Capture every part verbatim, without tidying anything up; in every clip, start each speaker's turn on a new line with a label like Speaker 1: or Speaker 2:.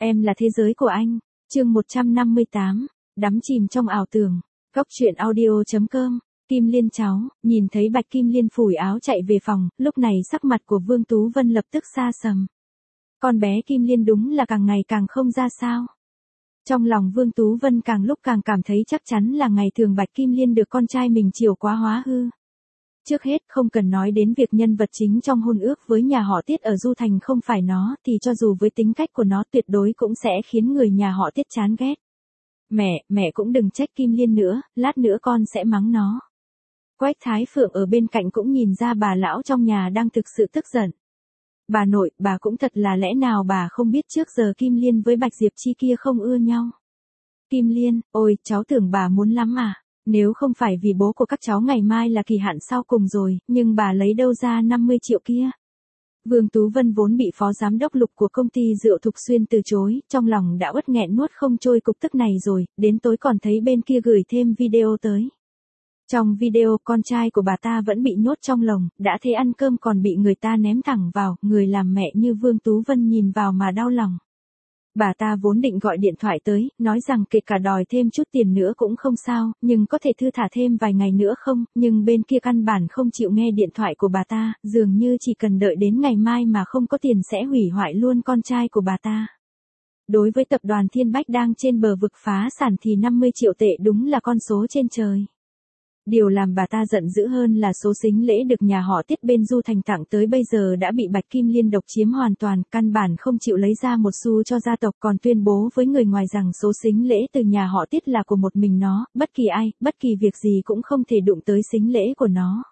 Speaker 1: Em là thế giới của anh. Chương một trăm năm mươi tám, đắm chìm trong ảo tưởng. Góc truyện audio chấm com. Kim Liên cháu, nhìn thấy Bạch Kim Liên phủi áo chạy về phòng, lúc này sắc mặt của Vương Tú Vân lập tức xa sầm. Con bé Kim Liên đúng là càng ngày càng không ra sao. Trong lòng Vương Tú Vân càng lúc càng cảm thấy chắc chắn là ngày thường Bạch Kim Liên được con trai mình chiều quá hóa hư. Trước hết không cần nói đến việc nhân vật chính trong hôn ước với nhà họ Tiết ở Du Thành không phải nó thì cho dù với tính cách của nó tuyệt đối cũng sẽ khiến người nhà họ Tiết chán ghét. Mẹ, mẹ cũng đừng trách Kim Liên nữa, lát nữa con sẽ mắng nó. Quách Thái Phượng ở bên cạnh cũng nhìn ra bà lão trong nhà đang thực sự tức giận. Bà nội, bà cũng thật là lẽ nào bà không biết trước giờ Kim Liên với Bạch Diệp Chi kia không ưa nhau. Kim Liên, ôi, cháu tưởng bà muốn lắm à. Nếu không phải vì bố của các cháu ngày mai là kỳ hạn sau cùng rồi, nhưng bà lấy đâu ra năm mươi triệu kia. Vương Tú Vân vốn bị phó giám đốc Lục của công ty rượu Thục Xuyên từ chối, trong lòng đã uất nghẹn nuốt không trôi cục tức này rồi, đến tối còn thấy bên kia gửi thêm video tới. Trong video, con trai của bà ta vẫn bị nhốt trong lồng, đã thế ăn cơm còn bị người ta ném thẳng vào, người làm mẹ như Vương Tú Vân nhìn vào mà đau lòng. Bà ta vốn định gọi điện thoại tới, nói rằng kể cả đòi thêm chút tiền nữa cũng không sao, nhưng có thể thư thả thêm vài ngày nữa không, nhưng bên kia căn bản không chịu nghe điện thoại của bà ta, dường như chỉ cần đợi đến ngày mai mà không có tiền sẽ hủy hoại luôn con trai của bà ta. Đối với tập đoàn Thiên Bách đang trên bờ vực phá sản thì năm mươi triệu tệ đúng là con số trên trời. Điều làm bà ta giận dữ hơn là số sính lễ được nhà họ Tiết bên Du Thành tặng tới bây giờ đã bị Bạch Kim Liên độc chiếm hoàn toàn, căn bản không chịu lấy ra một xu cho gia tộc, còn tuyên bố với người ngoài rằng số sính lễ từ nhà họ Tiết là của một mình nó, bất kỳ ai, bất kỳ việc gì cũng không thể đụng tới sính lễ của nó.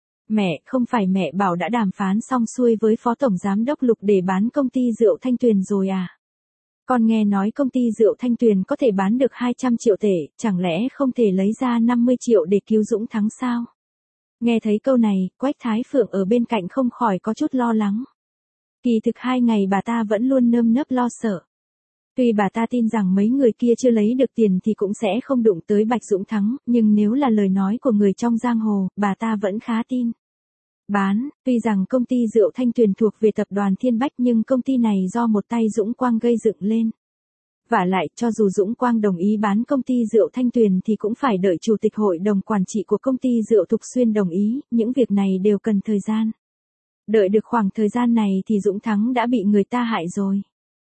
Speaker 1: Mẹ, không phải mẹ bảo đã đàm phán xong xuôi với phó tổng giám đốc Lục để bán công ty rượu Thanh Tuyền rồi à? Con nghe nói công ty rượu Thanh Tuyền có thể bán được hai trăm triệu tệ, chẳng lẽ không thể lấy ra năm mươi triệu để cứu Dũng Thắng sao? Nghe thấy câu này, Quách Thái Phượng ở bên cạnh không khỏi có chút lo lắng. Kỳ thực hai ngày bà ta vẫn luôn nơm nớp lo sợ. Tuy bà ta tin rằng mấy người kia chưa lấy được tiền thì cũng sẽ không đụng tới Bạch Dũng Thắng, nhưng nếu là lời nói của người trong giang hồ, bà ta vẫn khá tin. Bán, tuy rằng công ty rượu Thanh Tuyền thuộc về tập đoàn Thiên Bách nhưng công ty này do một tay Dũng Quang gây dựng lên. Vả lại, cho dù Dũng Quang đồng ý bán công ty rượu Thanh Tuyền thì cũng phải đợi chủ tịch hội đồng quản trị của công ty rượu Thục Xuyên đồng ý, những việc này đều cần thời gian. Đợi được khoảng thời gian này thì Dũng Thắng đã bị người ta hại rồi.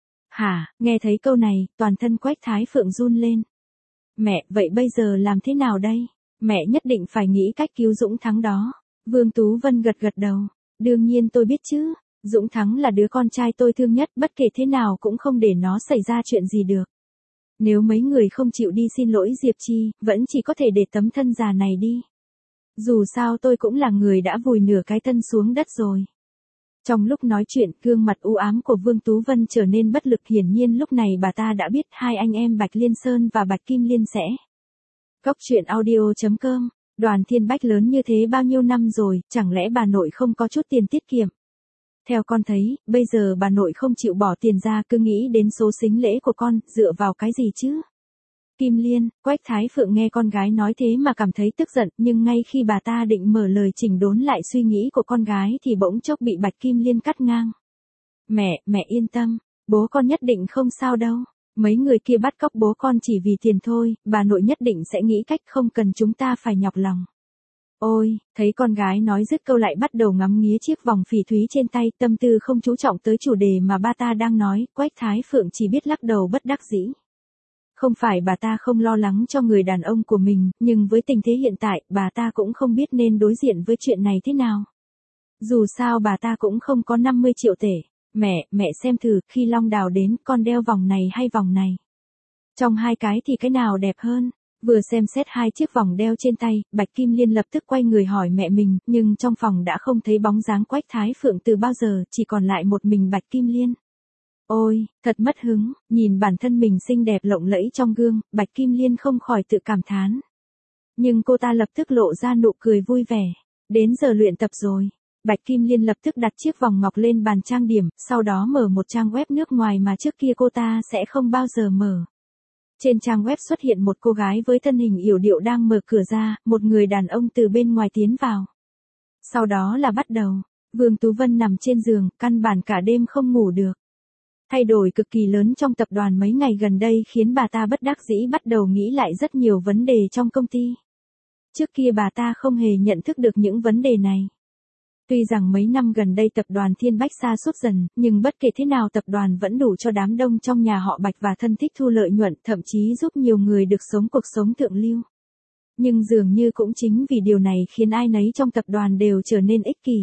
Speaker 1: Hả, nghe thấy câu này, toàn thân Quách Thái Phượng run lên. Mẹ, vậy bây giờ làm thế nào đây? Mẹ nhất định phải nghĩ cách cứu Dũng Thắng đó. Vương Tú Vân gật gật đầu. Đương nhiên tôi biết chứ. Dũng Thắng là đứa con trai tôi thương nhất, bất kể thế nào cũng không để nó xảy ra chuyện gì được. Nếu mấy người không chịu đi xin lỗi Diệp Chi, vẫn chỉ có thể để tấm thân già này đi. Dù sao tôi cũng là người đã vùi nửa cái thân xuống đất rồi. Trong lúc nói chuyện, gương mặt u ám của Vương Tú Vân trở nên bất lực, hiển nhiên lúc này bà ta đã biết hai anh em Bạch Liên Sơn và Bạch Kim Liên sẽ. Góc truyện audio chấm com. Đoàn Thiên Bách lớn như thế bao nhiêu năm rồi, chẳng lẽ bà nội không có chút tiền tiết kiệm? Theo con thấy, bây giờ bà nội không chịu bỏ tiền ra, cứ nghĩ đến số sính lễ của con, dựa vào cái gì chứ? Kim Liên, Quách Thái Phượng nghe con gái nói thế mà cảm thấy tức giận, nhưng ngay khi bà ta định mở lời chỉnh đốn lại suy nghĩ của con gái thì bỗng chốc bị Bạch Kim Liên cắt ngang. Mẹ, mẹ yên tâm, bố con nhất định không sao đâu. Mấy người kia bắt cóc bố con chỉ vì tiền thôi, bà nội nhất định sẽ nghĩ cách, không cần chúng ta phải nhọc lòng. Ôi, thấy con gái nói dứt câu lại bắt đầu ngắm nghía chiếc vòng phỉ thúy trên tay, tâm tư không chú trọng tới chủ đề mà ba ta đang nói, Quách Thái Phượng chỉ biết lắc đầu bất đắc dĩ. Không phải bà ta không lo lắng cho người đàn ông của mình, nhưng với tình thế hiện tại, bà ta cũng không biết nên đối diện với chuyện này thế nào. Dù sao bà ta cũng không có năm mươi triệu tệ. Mẹ, mẹ xem thử, khi Long Đào đến, con đeo vòng này hay vòng này? Trong hai cái thì cái nào đẹp hơn? Vừa xem xét hai chiếc vòng đeo trên tay, Bạch Kim Liên lập tức quay người hỏi mẹ mình, nhưng trong phòng đã không thấy bóng dáng Quách Thái Phượng từ bao giờ, chỉ còn lại một mình Bạch Kim Liên. Ôi, thật mất hứng, nhìn bản thân mình xinh đẹp lộng lẫy trong gương, Bạch Kim Liên không khỏi tự cảm thán. Nhưng cô ta lập tức lộ ra nụ cười vui vẻ. Đến giờ luyện tập rồi. Bạch Kim Liên lập tức đặt chiếc vòng ngọc lên bàn trang điểm, sau đó mở một trang web nước ngoài mà trước kia cô ta sẽ không bao giờ mở. Trên trang web xuất hiện một cô gái với thân hình yểu điệu đang mở cửa ra, một người đàn ông từ bên ngoài tiến vào. Sau đó là bắt đầu, Vương Tú Vân nằm trên giường, căn bản cả đêm không ngủ được. Thay đổi cực kỳ lớn trong tập đoàn mấy ngày gần đây khiến bà ta bất đắc dĩ bắt đầu nghĩ lại rất nhiều vấn đề trong công ty. Trước kia bà ta không hề nhận thức được những vấn đề này. Tuy rằng mấy năm gần đây tập đoàn Thiên Bách sa sút dần, nhưng bất kể thế nào tập đoàn vẫn đủ cho đám đông trong nhà họ Bạch và thân thích thu lợi nhuận, thậm chí giúp nhiều người được sống cuộc sống thượng lưu. Nhưng dường như cũng chính vì điều này khiến ai nấy trong tập đoàn đều trở nên ích kỷ.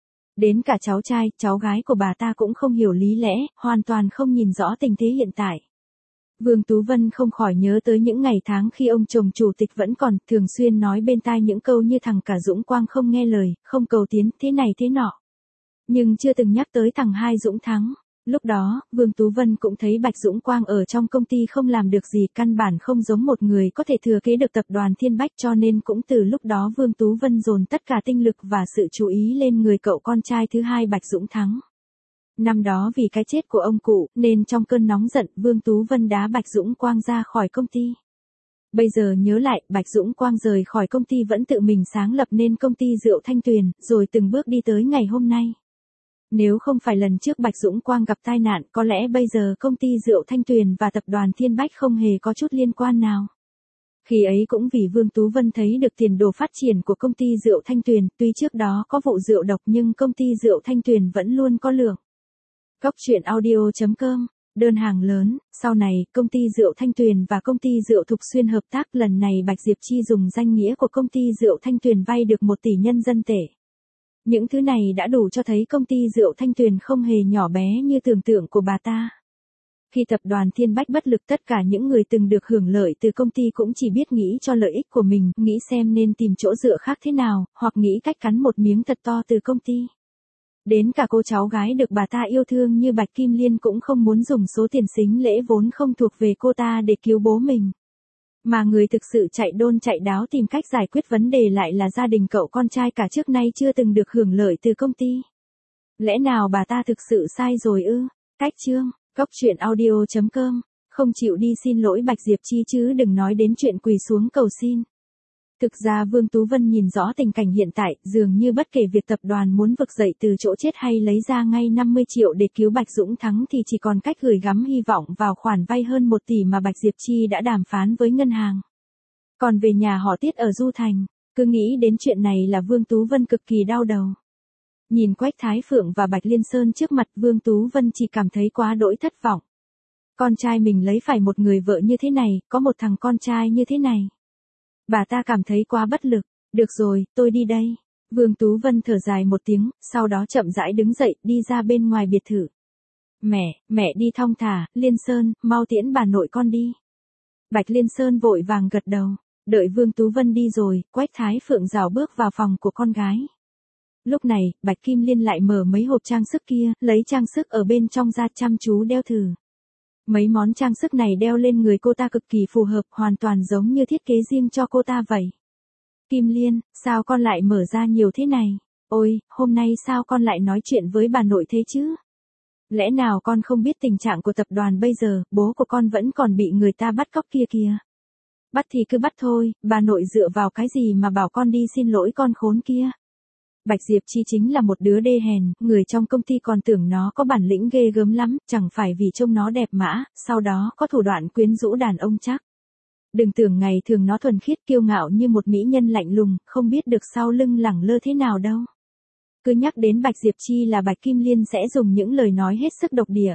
Speaker 1: Đến cả cháu trai, cháu gái của bà ta cũng không hiểu lý lẽ, hoàn toàn không nhìn rõ tình thế hiện tại. Vương Tú Vân không khỏi nhớ tới những ngày tháng khi ông chồng chủ tịch vẫn còn thường xuyên nói bên tai những câu như thằng cả Dũng Quang không nghe lời, không cầu tiến, thế này thế nọ. Nhưng chưa từng nhắc tới thằng hai Dũng Thắng. Lúc đó, Vương Tú Vân cũng thấy Bạch Dũng Quang ở trong công ty không làm được gì, căn bản không giống một người có thể thừa kế được tập đoàn Thiên Bách, cho nên cũng từ lúc đó Vương Tú Vân dồn tất cả tinh lực và sự chú ý lên người cậu con trai thứ hai Bạch Dũng Thắng. Năm đó vì cái chết của ông cụ, nên trong cơn nóng giận, Vương Tú Vân đá Bạch Dũng Quang ra khỏi công ty. Bây giờ nhớ lại, Bạch Dũng Quang rời khỏi công ty vẫn tự mình sáng lập nên công ty rượu Thanh Tuyền, rồi từng bước đi tới ngày hôm nay. Nếu không phải lần trước Bạch Dũng Quang gặp tai nạn, có lẽ bây giờ công ty rượu Thanh Tuyền và tập đoàn Thiên Bách không hề có chút liên quan nào. Khi ấy cũng vì Vương Tú Vân thấy được tiền đồ phát triển của công ty rượu Thanh Tuyền, tuy trước đó có vụ rượu độc nhưng công ty rượu Thanh Tuyền vẫn luôn có lượng. Góc truyện audio chấm com, đơn hàng lớn, sau này, công ty rượu Thanh Tuyền và công ty rượu Thục Xuyên hợp tác, lần này Bạch Diệp Chi dùng danh nghĩa của công ty rượu Thanh Tuyền vay được một tỷ nhân dân tệ. Những thứ này đã đủ cho thấy công ty rượu Thanh Tuyền không hề nhỏ bé như tưởng tượng của bà ta. Khi tập đoàn Thiên Bách bất lực, tất cả những người từng được hưởng lợi từ công ty cũng chỉ biết nghĩ cho lợi ích của mình, nghĩ xem nên tìm chỗ dựa khác thế nào, hoặc nghĩ cách cắn một miếng thật to từ công ty. Đến cả cô cháu gái được bà ta yêu thương như Bạch Kim Liên cũng không muốn dùng số tiền sính lễ vốn không thuộc về cô ta để cứu bố mình. Mà người thực sự chạy đôn chạy đáo tìm cách giải quyết vấn đề lại là gia đình cậu con trai cả trước nay chưa từng được hưởng lợi từ công ty. Lẽ nào bà ta thực sự sai rồi ư? Cách chương, góc truyện audio chấm com, không chịu đi xin lỗi Bạch Diệp Chi chứ đừng nói đến chuyện quỳ xuống cầu xin. Thực ra Vương Tú Vân nhìn rõ tình cảnh hiện tại, dường như bất kể việc tập đoàn muốn vực dậy từ chỗ chết hay lấy ra ngay năm mươi triệu để cứu Bạch Dũng Thắng thì chỉ còn cách gửi gắm hy vọng vào khoản vay hơn một tỷ mà Bạch Diệp Chi đã đàm phán với ngân hàng. Còn về nhà họ Tiết ở Du Thành, cứ nghĩ đến chuyện này là Vương Tú Vân cực kỳ đau đầu. Nhìn Quách Thái Phượng và Bạch Liên Sơn trước mặt, Vương Tú Vân chỉ cảm thấy quá đỗi thất vọng. Con trai mình lấy phải một người vợ như thế này, có một thằng con trai như thế này. Bà ta cảm thấy quá bất lực. Được rồi, tôi đi đây. Vương Tú Vân thở dài một tiếng, sau đó chậm rãi đứng dậy, đi ra bên ngoài biệt thự. Mẹ, mẹ đi thong thả, Liên Sơn, mau tiễn bà nội con đi. Bạch Liên Sơn vội vàng gật đầu. Đợi Vương Tú Vân đi rồi, Quách Thái Phượng rảo bước vào phòng của con gái. Lúc này, Bạch Kim Liên lại mở mấy hộp trang sức kia, lấy trang sức ở bên trong ra chăm chú đeo thử. Mấy món trang sức này đeo lên người cô ta cực kỳ phù hợp, hoàn toàn giống như thiết kế riêng cho cô ta vậy. Kim Liên, sao con lại mở ra nhiều thế này? Ôi, hôm nay sao con lại nói chuyện với bà nội thế chứ? Lẽ nào con không biết tình trạng của tập đoàn bây giờ, bố của con vẫn còn bị người ta bắt cóc kia kìa. Bắt thì cứ bắt thôi, bà nội dựa vào cái gì mà bảo con đi xin lỗi con khốn kia? Bạch Diệp Chi chính là một đứa đê hèn, người trong công ty còn tưởng nó có bản lĩnh ghê gớm lắm, chẳng phải vì trông nó đẹp mã, sau đó có thủ đoạn quyến rũ đàn ông chắc. Đừng tưởng ngày thường nó thuần khiết kiêu ngạo như một mỹ nhân lạnh lùng, không biết được sau lưng lẳng lơ thế nào đâu. Cứ nhắc đến Bạch Diệp Chi là Bạch Kim Liên sẽ dùng những lời nói hết sức độc địa.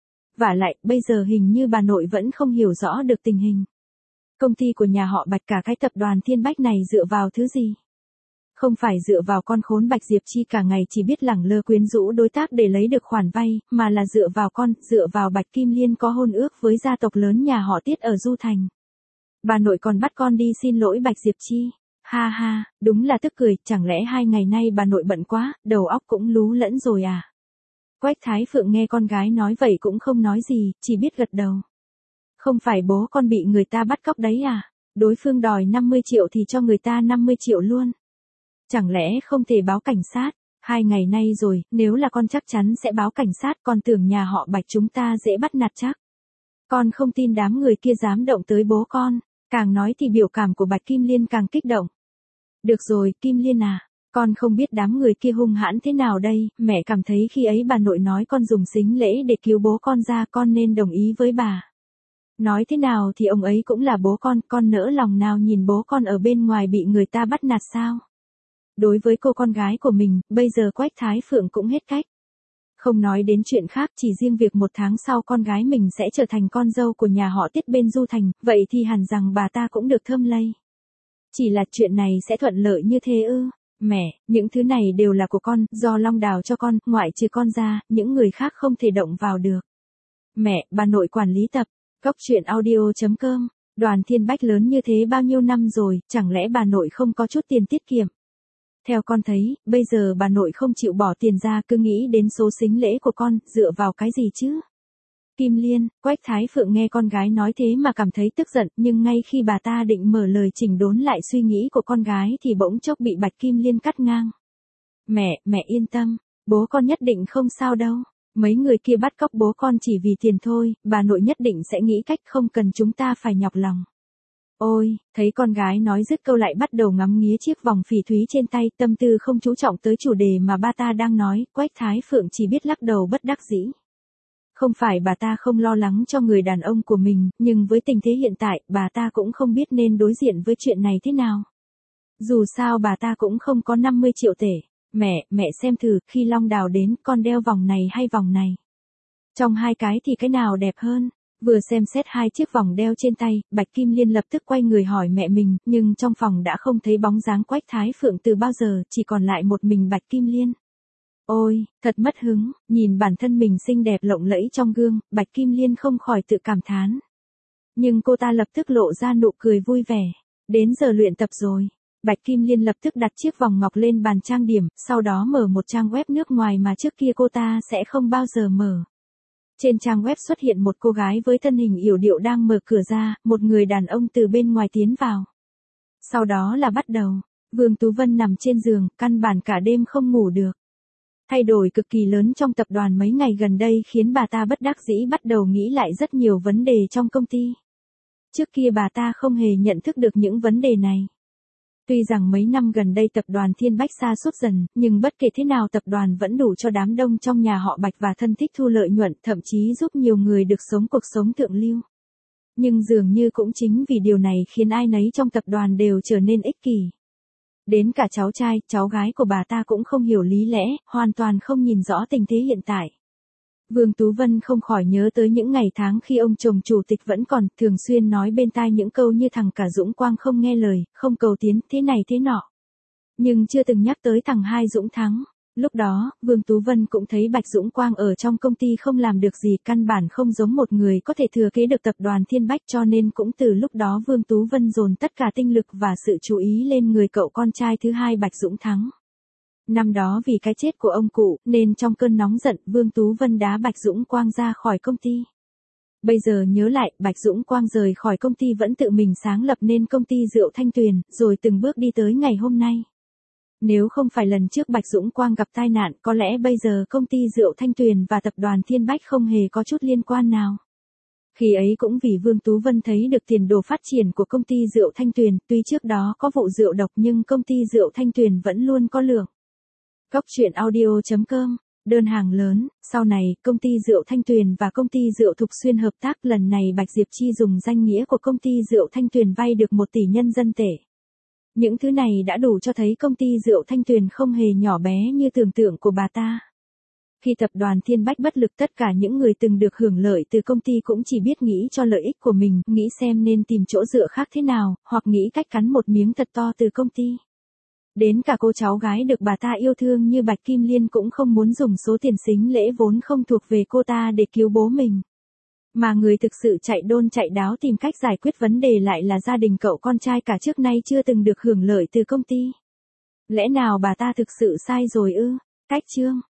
Speaker 1: Vả lại, bây giờ hình như bà nội vẫn không hiểu rõ được tình hình. Công ty của nhà họ Bạch cả cái tập đoàn Thiên Bách này dựa vào thứ gì? Không phải dựa vào con khốn Bạch Diệp Chi cả ngày chỉ biết lẳng lơ quyến rũ đối tác để lấy được khoản vay, mà là dựa vào con, dựa vào Bạch Kim Liên có hôn ước với gia tộc lớn nhà họ Tiết ở Du Thành. Bà nội còn bắt con đi xin lỗi Bạch Diệp Chi. Ha ha, đúng là tức cười, chẳng lẽ hai ngày nay bà nội bận quá, đầu óc cũng lú lẫn rồi à? Quách Thái Phượng nghe con gái nói vậy cũng không nói gì, chỉ biết gật đầu. Không phải bố con bị người ta bắt cóc đấy à? Đối phương đòi năm mươi triệu thì cho người ta năm mươi triệu luôn. Chẳng lẽ không thể báo cảnh sát? Hai ngày nay rồi, nếu là con chắc chắn sẽ báo cảnh sát, còn tưởng nhà họ Bạch chúng ta dễ bắt nạt chắc. Con không tin đám người kia dám động tới bố con. Càng nói thì biểu cảm của Bạch Kim Liên càng kích động. Được rồi, Kim Liên à, Con không biết đám người kia hung hãn thế nào đây, mẹ cảm thấy khi ấy bà nội nói con dùng sính lễ để cứu bố con ra, con nên đồng ý với bà. Nói thế nào thì ông ấy cũng là bố con, con nỡ lòng nào nhìn bố con ở bên ngoài bị người ta bắt nạt sao? Đối với cô con gái của mình, bây giờ Quách Thái Phượng cũng hết cách. Không nói đến chuyện khác, chỉ riêng việc một tháng sau con gái mình sẽ trở thành con dâu của nhà họ Tiết bên Du Thành, vậy thì hẳn rằng bà ta cũng được thơm lây. Chỉ là chuyện này sẽ thuận lợi như thế ư? Mẹ, những thứ này đều là của con, do Long đào cho con, ngoại trừ con ra, những người khác không thể động vào được. Mẹ, bà nội quản lý tập, góc truyện audio chấm com, Đoàn Thiên Bách lớn như thế bao nhiêu năm rồi, chẳng lẽ bà nội không có chút tiền tiết kiệm? Theo con thấy, bây giờ bà nội không chịu bỏ tiền ra, cứ nghĩ đến số sính lễ của con, dựa vào cái gì chứ? Kim Liên, Quách Thái Phượng nghe con gái nói thế mà cảm thấy tức giận, nhưng ngay khi bà ta định mở lời chỉnh đốn lại suy nghĩ của con gái thì bỗng chốc bị Bạch Kim Liên cắt ngang. Mẹ, mẹ yên tâm, bố con nhất định không sao đâu. Mấy người kia bắt cóc bố con chỉ vì tiền thôi, bà nội nhất định sẽ nghĩ cách, không cần chúng ta phải nhọc lòng. Ôi, thấy con gái nói dứt câu lại bắt đầu ngắm nghía chiếc vòng phỉ thúy trên tay, tâm tư không chú trọng tới chủ đề mà ba ta đang nói, Quách Thái Phượng chỉ biết lắc đầu bất đắc dĩ. Không phải bà ta không lo lắng cho người đàn ông của mình, nhưng với tình thế hiện tại, bà ta cũng không biết nên đối diện với chuyện này thế nào. Dù sao bà ta cũng không có năm mươi triệu tể. Mẹ, mẹ xem thử, khi Long đào đến, con đeo vòng này hay vòng này? Trong hai cái thì cái nào đẹp hơn? Vừa xem xét hai chiếc vòng đeo trên tay, Bạch Kim Liên lập tức quay người hỏi mẹ mình, nhưng trong phòng đã không thấy bóng dáng Quách Thái Phượng từ bao giờ, chỉ còn lại một mình Bạch Kim Liên. Ôi, thật mất hứng, nhìn bản thân mình xinh đẹp lộng lẫy trong gương, Bạch Kim Liên không khỏi tự cảm thán. Nhưng cô ta lập tức lộ ra nụ cười vui vẻ. Đến giờ luyện tập rồi. Bạch Kim Liên lập tức đặt chiếc vòng ngọc lên bàn trang điểm, sau đó mở một trang web nước ngoài mà trước kia cô ta sẽ không bao giờ mở. Trên trang web xuất hiện một cô gái với thân hình yểu điệu đang mở cửa ra, một người đàn ông từ bên ngoài tiến vào. Sau đó là bắt đầu, Vương Tú Vân nằm trên giường, căn bản cả đêm không ngủ được. Thay đổi cực kỳ lớn trong tập đoàn mấy ngày gần đây khiến bà ta bất đắc dĩ bắt đầu nghĩ lại rất nhiều vấn đề trong công ty. Trước kia bà ta không hề nhận thức được những vấn đề này. Tuy rằng mấy năm gần đây tập đoàn Thiên Bách sa sút dần, nhưng bất kể thế nào tập đoàn vẫn đủ cho đám đông trong nhà họ Bạch và thân thích thu lợi nhuận, thậm chí giúp nhiều người được sống cuộc sống thượng lưu. Nhưng dường như cũng chính vì điều này khiến ai nấy trong tập đoàn đều trở nên ích kỷ. Đến cả cháu trai, cháu gái của bà ta cũng không hiểu lý lẽ, hoàn toàn không nhìn rõ tình thế hiện tại. Vương Tú Vân không khỏi nhớ tới những ngày tháng khi ông chồng chủ tịch vẫn còn, thường xuyên nói bên tai những câu như thằng cả Dũng Quang không nghe lời, không cầu tiến, thế này thế nọ. Nhưng chưa từng nhắc tới thằng hai Dũng Thắng. Lúc đó, Vương Tú Vân cũng thấy Bạch Dũng Quang ở trong công ty không làm được gì, căn bản không giống một người có thể thừa kế được tập đoàn Thiên Bách, cho nên cũng từ lúc đó Vương Tú Vân dồn tất cả tinh lực và sự chú ý lên người cậu con trai thứ hai Bạch Dũng Thắng. Năm đó vì cái chết của ông cụ, nên trong cơn nóng giận, Vương Tú Vân đá Bạch Dũng Quang ra khỏi công ty. Bây giờ nhớ lại, Bạch Dũng Quang rời khỏi công ty vẫn tự mình sáng lập nên công ty rượu Thanh Tuyền, rồi từng bước đi tới ngày hôm nay. Nếu không phải lần trước Bạch Dũng Quang gặp tai nạn, có lẽ bây giờ công ty rượu Thanh Tuyền và tập đoàn Thiên Bách không hề có chút liên quan nào. Khi ấy cũng vì Vương Tú Vân thấy được tiền đồ phát triển của công ty rượu Thanh Tuyền, tuy trước đó có vụ rượu độc nhưng công ty rượu Thanh Tuyền vẫn luôn có lượng. Góc truyện audio chấm com, đơn hàng lớn, sau này, công ty rượu Thanh Tuyền và công ty rượu Thục Xuyên hợp tác, lần này Bạch Diệp Chi dùng danh nghĩa của công ty rượu Thanh Tuyền vay được một tỷ nhân dân tệ. Những thứ này đã đủ cho thấy công ty rượu Thanh Tuyền không hề nhỏ bé như tưởng tượng của bà ta. Khi tập đoàn Thiên Bách bất lực, tất cả những người từng được hưởng lợi từ công ty cũng chỉ biết nghĩ cho lợi ích của mình, nghĩ xem nên tìm chỗ dựa khác thế nào, hoặc nghĩ cách cắn một miếng thật to từ công ty. Đến cả cô cháu gái được bà ta yêu thương như Bạch Kim Liên cũng không muốn dùng số tiền sính lễ vốn không thuộc về cô ta để cứu bố mình. Mà người thực sự chạy đôn chạy đáo tìm cách giải quyết vấn đề lại là gia đình cậu con trai cả trước nay chưa từng được hưởng lợi từ công ty. Lẽ nào bà ta thực sự sai rồi ư? Cách chương.